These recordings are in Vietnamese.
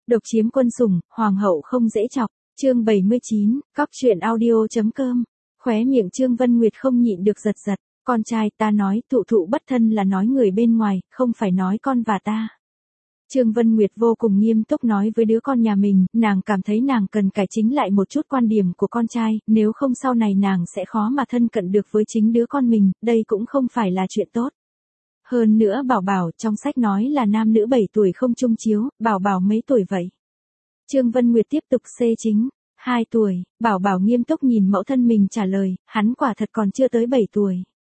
Độc chiếm quân sủng, hoàng hậu không dễ chọc. Chương 79, cóc truyện audio.com. Khóe miệng Trương Vân Nguyệt không nhịn được giật giật. Con trai ta nói thụ thụ bất thân là nói người bên ngoài, không phải nói con và ta. Trương Vân Nguyệt vô cùng nghiêm túc nói với đứa con nhà mình, nàng cảm thấy nàng cần cải chính lại một chút quan điểm của con trai, nếu không sau này nàng sẽ khó mà thân cận được với chính đứa con mình, đây cũng không phải là chuyện tốt. Hơn nữa Bảo Bảo trong sách nói là nam nữ 7 tuổi không chung chiếu, Bảo Bảo mấy tuổi vậy? Trương Vân Nguyệt tiếp tục xê chính, 2 tuổi, Bảo Bảo nghiêm túc nhìn mẫu thân mình trả lời, hắn quả thật còn chưa tới 7 tuổi.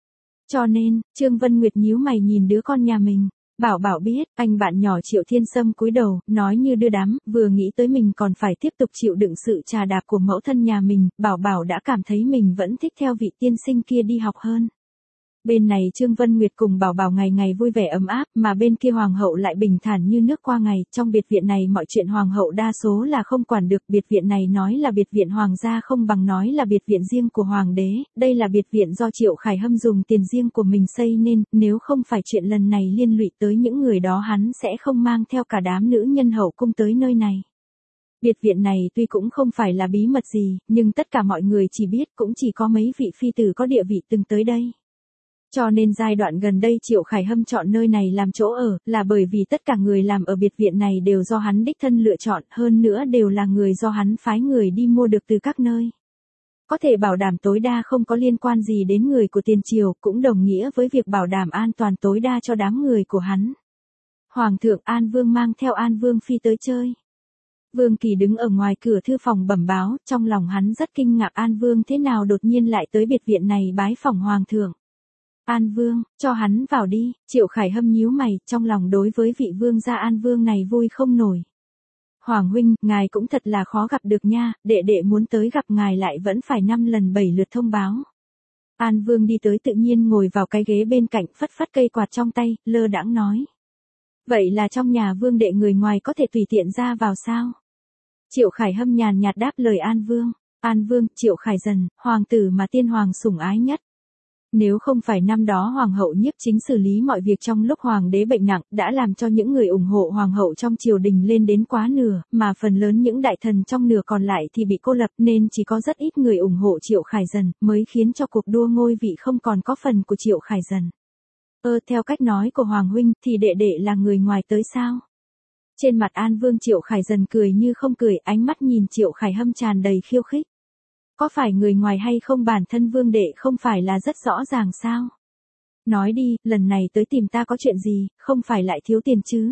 Cho nên, Trương Vân Nguyệt nhíu mày nhìn đứa con nhà mình. Bảo Bảo biết, anh bạn nhỏ Triệu Thiên Sâm cúi đầu, nói như đưa đám, vừa nghĩ tới mình còn phải tiếp tục chịu đựng sự trà đạp của mẫu thân nhà mình, Bảo Bảo đã cảm thấy mình vẫn thích theo vị tiên sinh kia đi học hơn. Bên này Trương Vân Nguyệt cùng Bảo Bảo ngày ngày vui vẻ ấm áp, mà bên kia hoàng hậu lại bình thản như nước qua ngày, trong biệt viện này mọi chuyện hoàng hậu đa số là không quản được, biệt viện này nói là biệt viện hoàng gia không bằng nói là biệt viện riêng của hoàng đế, đây là biệt viện do Triệu Khải Hâm dùng tiền riêng của mình xây nên, nếu không phải chuyện lần này liên lụy tới những người đó hắn sẽ không mang theo cả đám nữ nhân hậu cung tới nơi này. Biệt viện này tuy cũng không phải là bí mật gì, nhưng tất cả mọi người chỉ biết cũng chỉ có mấy vị phi tử có địa vị từng tới đây. Cho nên giai đoạn gần đây Triệu Khải Hâm chọn nơi này làm chỗ ở, là bởi vì tất cả người làm ở biệt viện này đều do hắn đích thân lựa chọn, hơn nữa đều là người do hắn phái người đi mua được từ các nơi. Có thể bảo đảm tối đa không có liên quan gì đến người của tiền triều, cũng đồng nghĩa với việc bảo đảm an toàn tối đa cho đám người của hắn. Hoàng thượng An Vương mang theo An Vương Phi tới chơi. Vương Kỳ đứng ở ngoài cửa thư phòng bẩm báo, trong lòng hắn rất kinh ngạc An Vương thế nào đột nhiên lại tới biệt viện này bái phỏng Hoàng thượng. An Vương, cho hắn vào đi, Triệu Khải Hâm nhíu mày, trong lòng đối với vị vương gia An Vương này vui không nổi. Hoàng huynh, ngài cũng thật là khó gặp được nha, đệ đệ muốn tới gặp ngài lại vẫn phải 5 lần 7 lượt thông báo. An Vương đi tới tự nhiên ngồi vào cái ghế bên cạnh phất phất cây quạt trong tay, lơ đãng nói. Vậy là trong nhà vương đệ người ngoài có thể tùy tiện ra vào sao? Triệu Khải Hâm nhàn nhạt đáp lời An Vương. An Vương, Triệu Khải Dần, hoàng tử mà tiên hoàng sủng ái nhất. Nếu không phải năm đó hoàng hậu Nhiếp Chính xử lý mọi việc trong lúc hoàng đế bệnh nặng, đã làm cho những người ủng hộ hoàng hậu trong triều đình lên đến quá nửa, mà phần lớn những đại thần trong nửa còn lại thì bị cô lập nên chỉ có rất ít người ủng hộ Triệu Khải Dần, mới khiến cho cuộc đua ngôi vị không còn có phần của Triệu Khải Dần. Theo cách nói của Hoàng huynh thì đệ đệ là người ngoài tới sao? Trên mặt An Vương Triệu Khải Dần cười như không cười, ánh mắt nhìn Triệu Khải Hâm tràn đầy khiêu khích. Có phải người ngoài hay không bản thân vương đệ không phải là rất rõ ràng sao? Nói đi, lần này tới tìm ta có chuyện gì, không phải lại thiếu tiền chứ?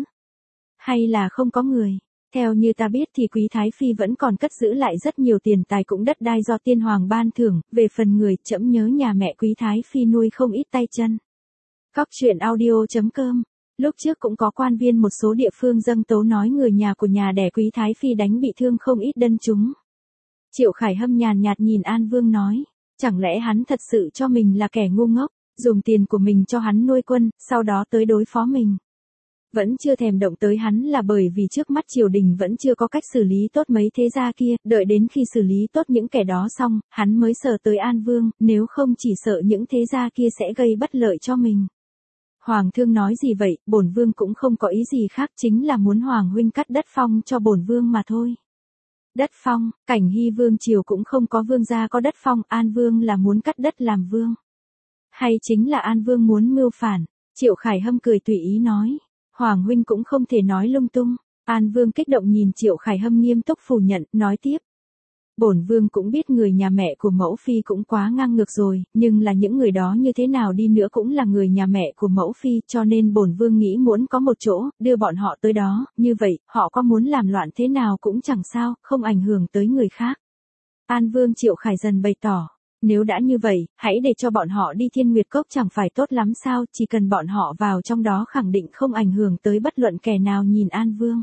Hay là không có người? Theo như ta biết thì Quý Thái Phi vẫn còn cất giữ lại rất nhiều tiền tài cũng đất đai do tiên hoàng ban thưởng, về phần người trẫm nhớ nhà mẹ Quý Thái Phi nuôi không ít tay chân. Cóc truyện audio.com. Lúc trước cũng có quan viên một số địa phương dâng tố nói người nhà của nhà đẻ Quý Thái Phi đánh bị thương không ít dân chúng. Triệu Khải Hâm nhàn nhạt nhìn An Vương nói, chẳng lẽ hắn thật sự cho mình là kẻ ngu ngốc, dùng tiền của mình cho hắn nuôi quân, sau đó tới đối phó mình. Vẫn chưa thèm động tới hắn là bởi vì trước mắt triều đình vẫn chưa có cách xử lý tốt mấy thế gia kia, đợi đến khi xử lý tốt những kẻ đó xong, hắn mới sợ tới An Vương, nếu không chỉ sợ những thế gia kia sẽ gây bất lợi cho mình. Hoàng thương nói gì vậy, bổn vương cũng không có ý gì khác, chính là muốn Hoàng huynh cắt đất phong cho bổn vương mà thôi. Đất phong, Cảnh Hy vương triều cũng không có vương gia có đất phong, An Vương là muốn cắt đất làm vương. Hay chính là An Vương muốn mưu phản? Triệu Khải Hâm cười tùy ý nói. Hoàng huynh cũng không thể nói lung tung. An Vương kích động nhìn Triệu Khải Hâm nghiêm túc phủ nhận, nói tiếp. Bổn vương cũng biết người nhà mẹ của mẫu phi cũng quá ngang ngược rồi, nhưng là những người đó như thế nào đi nữa cũng là người nhà mẹ của mẫu phi, cho nên bổn vương nghĩ muốn có một chỗ, đưa bọn họ tới đó, như vậy, họ có muốn làm loạn thế nào cũng chẳng sao, không ảnh hưởng tới người khác. An Vương Triệu Khải Dần bày tỏ, nếu đã như vậy, hãy để cho bọn họ đi Thiên Nguyệt Cốc chẳng phải tốt lắm sao, chỉ cần bọn họ vào trong đó khẳng định không ảnh hưởng tới bất luận kẻ nào. Nhìn An Vương.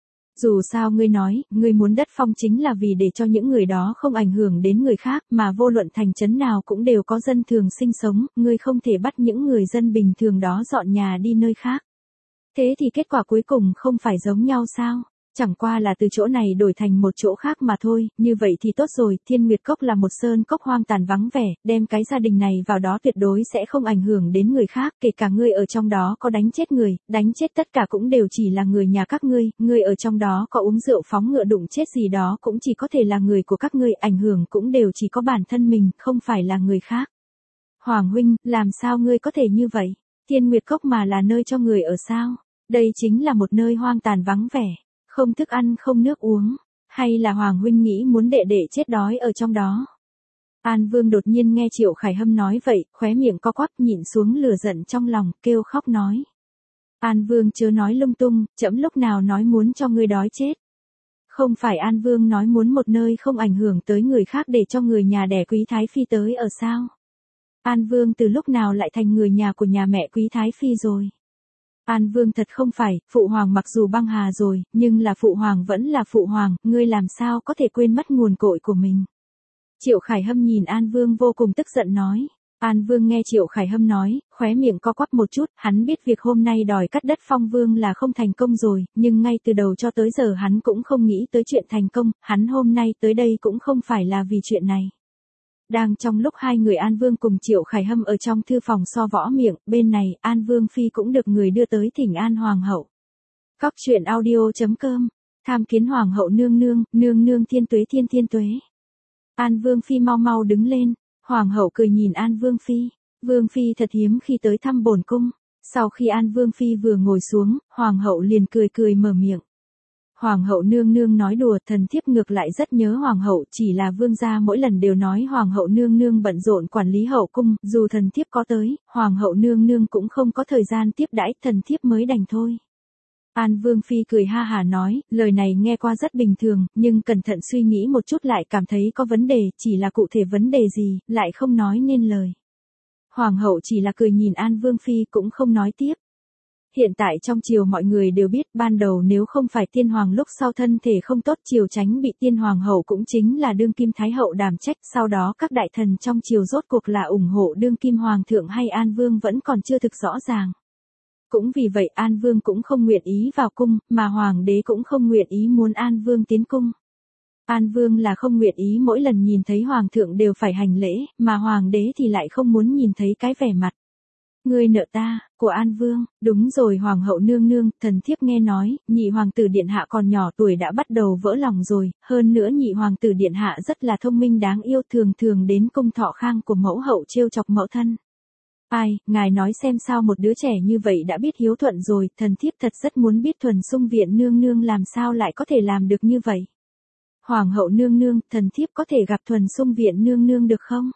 Dù sao ngươi nói, ngươi muốn đất phong chính là vì để cho những người đó không ảnh hưởng đến người khác, mà vô luận thành trấn nào cũng đều có dân thường sinh sống, ngươi không thể bắt những người dân bình thường đó dọn nhà đi nơi khác. Thế thì kết quả cuối cùng không phải giống nhau sao? Chẳng qua là từ chỗ này đổi thành một chỗ khác mà thôi, như vậy thì tốt rồi, Thiên Nguyệt Cốc là một sơn cốc hoang tàn vắng vẻ, đem cái gia đình này vào đó tuyệt đối sẽ không ảnh hưởng đến người khác, kể cả ngươi ở trong đó có đánh chết người, đánh chết tất cả cũng đều chỉ là người nhà các ngươi ở trong đó có uống rượu phóng ngựa đụng chết gì đó cũng chỉ có thể là người của các ngươi, ảnh hưởng cũng đều chỉ có bản thân mình, không phải là người khác. Hoàng huynh, làm sao ngươi có thể như vậy? Thiên Nguyệt Cốc mà là nơi cho người ở sao? Đây chính là một nơi hoang tàn vắng vẻ. Không thức ăn không nước uống, hay là Hoàng huynh nghĩ muốn đệ đệ chết đói ở trong đó. An Vương đột nhiên nghe Triệu Khải Hâm nói vậy, khóe miệng co quắp nhịn xuống lửa giận trong lòng, kêu khóc nói. An Vương chớ nói lung tung, trẫm lúc nào nói muốn cho ngươi đói chết. Không phải An Vương nói muốn một nơi không ảnh hưởng tới người khác để cho người nhà đẻ Quý Thái Phi tới ở sao? An Vương từ lúc nào lại thành người nhà của nhà mẹ Quý Thái Phi rồi? An Vương thật không phải, Phụ Hoàng mặc dù băng hà rồi, nhưng là Phụ Hoàng vẫn là Phụ Hoàng, ngươi làm sao có thể quên mất nguồn cội của mình. Triệu Khải Hâm nhìn An Vương vô cùng tức giận nói. An Vương nghe Triệu Khải Hâm nói, khóe miệng co quắp một chút, hắn biết việc hôm nay đòi cắt đất Phong Vương là không thành công rồi, nhưng ngay từ đầu cho tới giờ hắn cũng không nghĩ tới chuyện thành công, hắn hôm nay tới đây cũng không phải là vì chuyện này. Đang trong lúc hai người An Vương cùng Triệu Khải Hâm ở trong thư phòng so võ miệng, bên này An Vương Phi cũng được người đưa tới thỉnh an Hoàng hậu. Cóc truyện audio.com, tham kiến Hoàng hậu nương nương thiên tuế thiên tuế. An Vương Phi mau mau đứng lên, Hoàng hậu cười nhìn An Vương Phi. Vương Phi thật hiếm khi tới thăm bổn cung. Sau khi An Vương Phi vừa ngồi xuống, Hoàng hậu liền cười mở miệng. Hoàng hậu nương nương nói đùa, thần thiếp ngược lại rất nhớ hoàng hậu, chỉ là vương gia mỗi lần đều nói hoàng hậu nương nương bận rộn quản lý hậu cung, dù thần thiếp có tới, hoàng hậu nương nương cũng không có thời gian tiếp đãi, thần thiếp mới đành thôi. An Vương Phi cười ha hả nói, lời này nghe qua rất bình thường, nhưng cẩn thận suy nghĩ một chút lại cảm thấy có vấn đề, chỉ là cụ thể vấn đề gì, lại không nói nên lời. Hoàng hậu chỉ là cười nhìn An Vương Phi cũng không nói tiếp. Hiện tại trong triều mọi người đều biết, ban đầu nếu không phải tiên hoàng lúc sau thân thể không tốt, triều tránh bị tiên hoàng hậu cũng chính là đương kim thái hậu đảm trách, sau đó các đại thần trong triều rốt cuộc là ủng hộ đương kim hoàng thượng hay An Vương vẫn còn chưa thực rõ ràng. Cũng vì vậy An Vương cũng không nguyện ý vào cung, mà hoàng đế cũng không nguyện ý muốn An Vương tiến cung. An Vương là không nguyện ý mỗi lần nhìn thấy hoàng thượng đều phải hành lễ, mà hoàng đế thì lại không muốn nhìn thấy cái vẻ mặt ngươi nợ ta, của An Vương. Đúng rồi Hoàng hậu nương nương, thần thiếp nghe nói, nhị hoàng tử điện hạ còn nhỏ tuổi đã bắt đầu vỡ lòng rồi, hơn nữa nhị hoàng tử điện hạ rất là thông minh đáng yêu, thường đến cung thọ khang của mẫu hậu trêu chọc mẫu thân. Ai, ngài nói xem sao một đứa trẻ như vậy đã biết hiếu thuận rồi, thần thiếp thật rất muốn biết Thuần Sung Viện nương nương làm sao lại có thể làm được như vậy. Hoàng hậu nương nương, thần thiếp có thể gặp Thuần Sung Viện nương nương được không?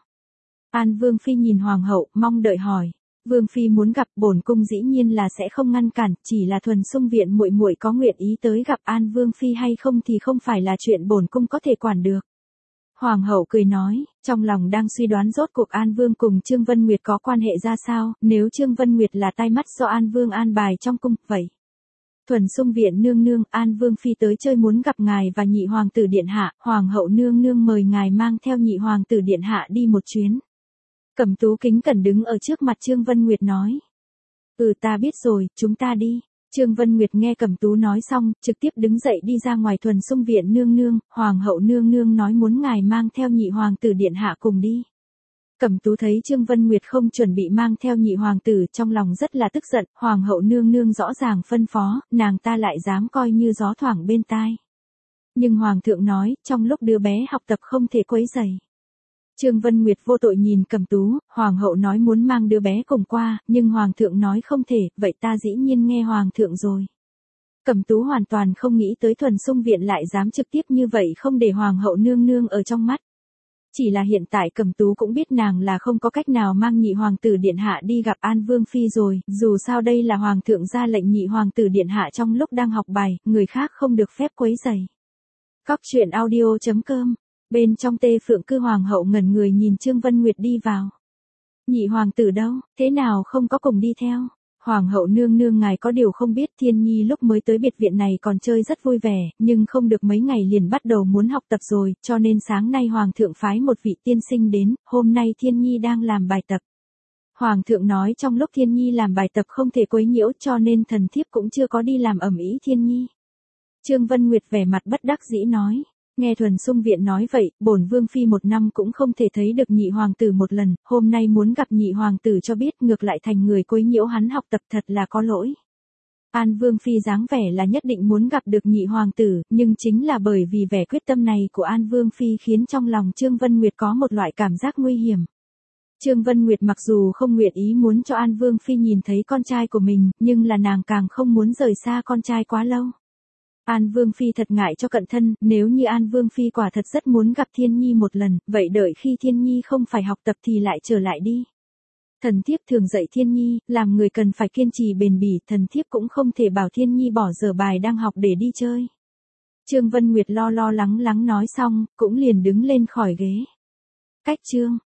An Vương Phi nhìn Hoàng hậu, mong đợi hỏi. Vương Phi muốn gặp bổn cung dĩ nhiên là sẽ không ngăn cản, chỉ là Thuần Sung Viện muội muội có nguyện ý tới gặp An Vương Phi hay không thì không phải là chuyện bổn cung có thể quản được. Hoàng hậu cười nói, trong lòng đang suy đoán rốt cuộc An Vương cùng Trương Vân Nguyệt có quan hệ ra sao, nếu Trương Vân Nguyệt là tai mắt do An Vương an bài trong cung, vậy. Thuần Sung Viện nương nương, An Vương Phi tới chơi muốn gặp ngài và nhị hoàng tử điện hạ, Hoàng hậu nương nương mời ngài mang theo nhị hoàng tử điện hạ đi một chuyến. Cẩm Tú kính cẩn đứng ở trước mặt Trương Vân Nguyệt nói. Ta biết rồi, chúng ta đi. Trương Vân Nguyệt nghe Cẩm Tú nói xong, trực tiếp đứng dậy đi ra ngoài. Thuần Sung Viện nương nương, Hoàng hậu nương nương nói muốn ngài mang theo nhị hoàng tử điện hạ cùng đi. Cẩm Tú thấy Trương Vân Nguyệt không chuẩn bị mang theo nhị hoàng tử, trong lòng rất là tức giận, Hoàng hậu nương nương rõ ràng phân phó, nàng ta lại dám coi như gió thoảng bên tai. Nhưng Hoàng thượng nói, trong lúc đứa bé học tập không thể quấy rầy. Trương Vân Nguyệt vô tội nhìn Cẩm Tú, Hoàng hậu nói muốn mang đứa bé cùng qua, nhưng Hoàng thượng nói không thể, vậy ta dĩ nhiên nghe Hoàng thượng rồi. Cẩm Tú hoàn toàn không nghĩ tới Thuần Sung Viện lại dám trực tiếp như vậy không để Hoàng hậu nương nương ở trong mắt. Chỉ là hiện tại Cẩm Tú cũng biết nàng là không có cách nào mang nhị hoàng tử điện hạ đi gặp An Vương Phi rồi, dù sao đây là Hoàng thượng ra lệnh nhị hoàng tử điện hạ trong lúc đang học bài, người khác không được phép quấy rầy. Cóc truyện audio.com. Bên trong Tê Phượng Cư Hoàng hậu ngẩn người nhìn Trương Vân Nguyệt đi vào. Nhị hoàng tử đâu, thế nào không có cùng đi theo? Hoàng hậu nương nương ngài có điều không biết, Thiên Nhi lúc mới tới biệt viện này còn chơi rất vui vẻ, nhưng không được mấy ngày liền bắt đầu muốn học tập rồi, cho nên sáng nay Hoàng thượng phái một vị tiên sinh đến, hôm nay Thiên Nhi đang làm bài tập. Hoàng thượng nói trong lúc Thiên Nhi làm bài tập không thể quấy nhiễu, cho nên thần thiếp cũng chưa có đi làm ầm ĩ Thiên Nhi. Trương Vân Nguyệt vẻ mặt bất đắc dĩ nói. Nghe Thuần Sung Viện nói vậy, bổn vương phi một năm cũng không thể thấy được nhị hoàng tử một lần, hôm nay muốn gặp nhị hoàng tử cho biết ngược lại thành người quấy nhiễu hắn học tập thật là có lỗi. An Vương phi dáng vẻ là nhất định muốn gặp được nhị hoàng tử, nhưng chính là bởi vì vẻ quyết tâm này của An Vương phi khiến trong lòng Trương Vân Nguyệt có một loại cảm giác nguy hiểm. Trương Vân Nguyệt mặc dù không nguyện ý muốn cho An Vương phi nhìn thấy con trai của mình, nhưng là nàng càng không muốn rời xa con trai quá lâu. An Vương phi thật ngại cho cận thân, nếu như An Vương phi quả thật rất muốn gặp Thiên Nhi một lần, vậy đợi khi Thiên Nhi không phải học tập thì lại trở lại đi. Thần thiếp thường dạy Thiên Nhi, làm người cần phải kiên trì bền bỉ, thần thiếp cũng không thể bảo Thiên Nhi bỏ giờ bài đang học để đi chơi. Trương Vân Nguyệt lo lắng nói xong, cũng liền đứng lên khỏi ghế. Cách chương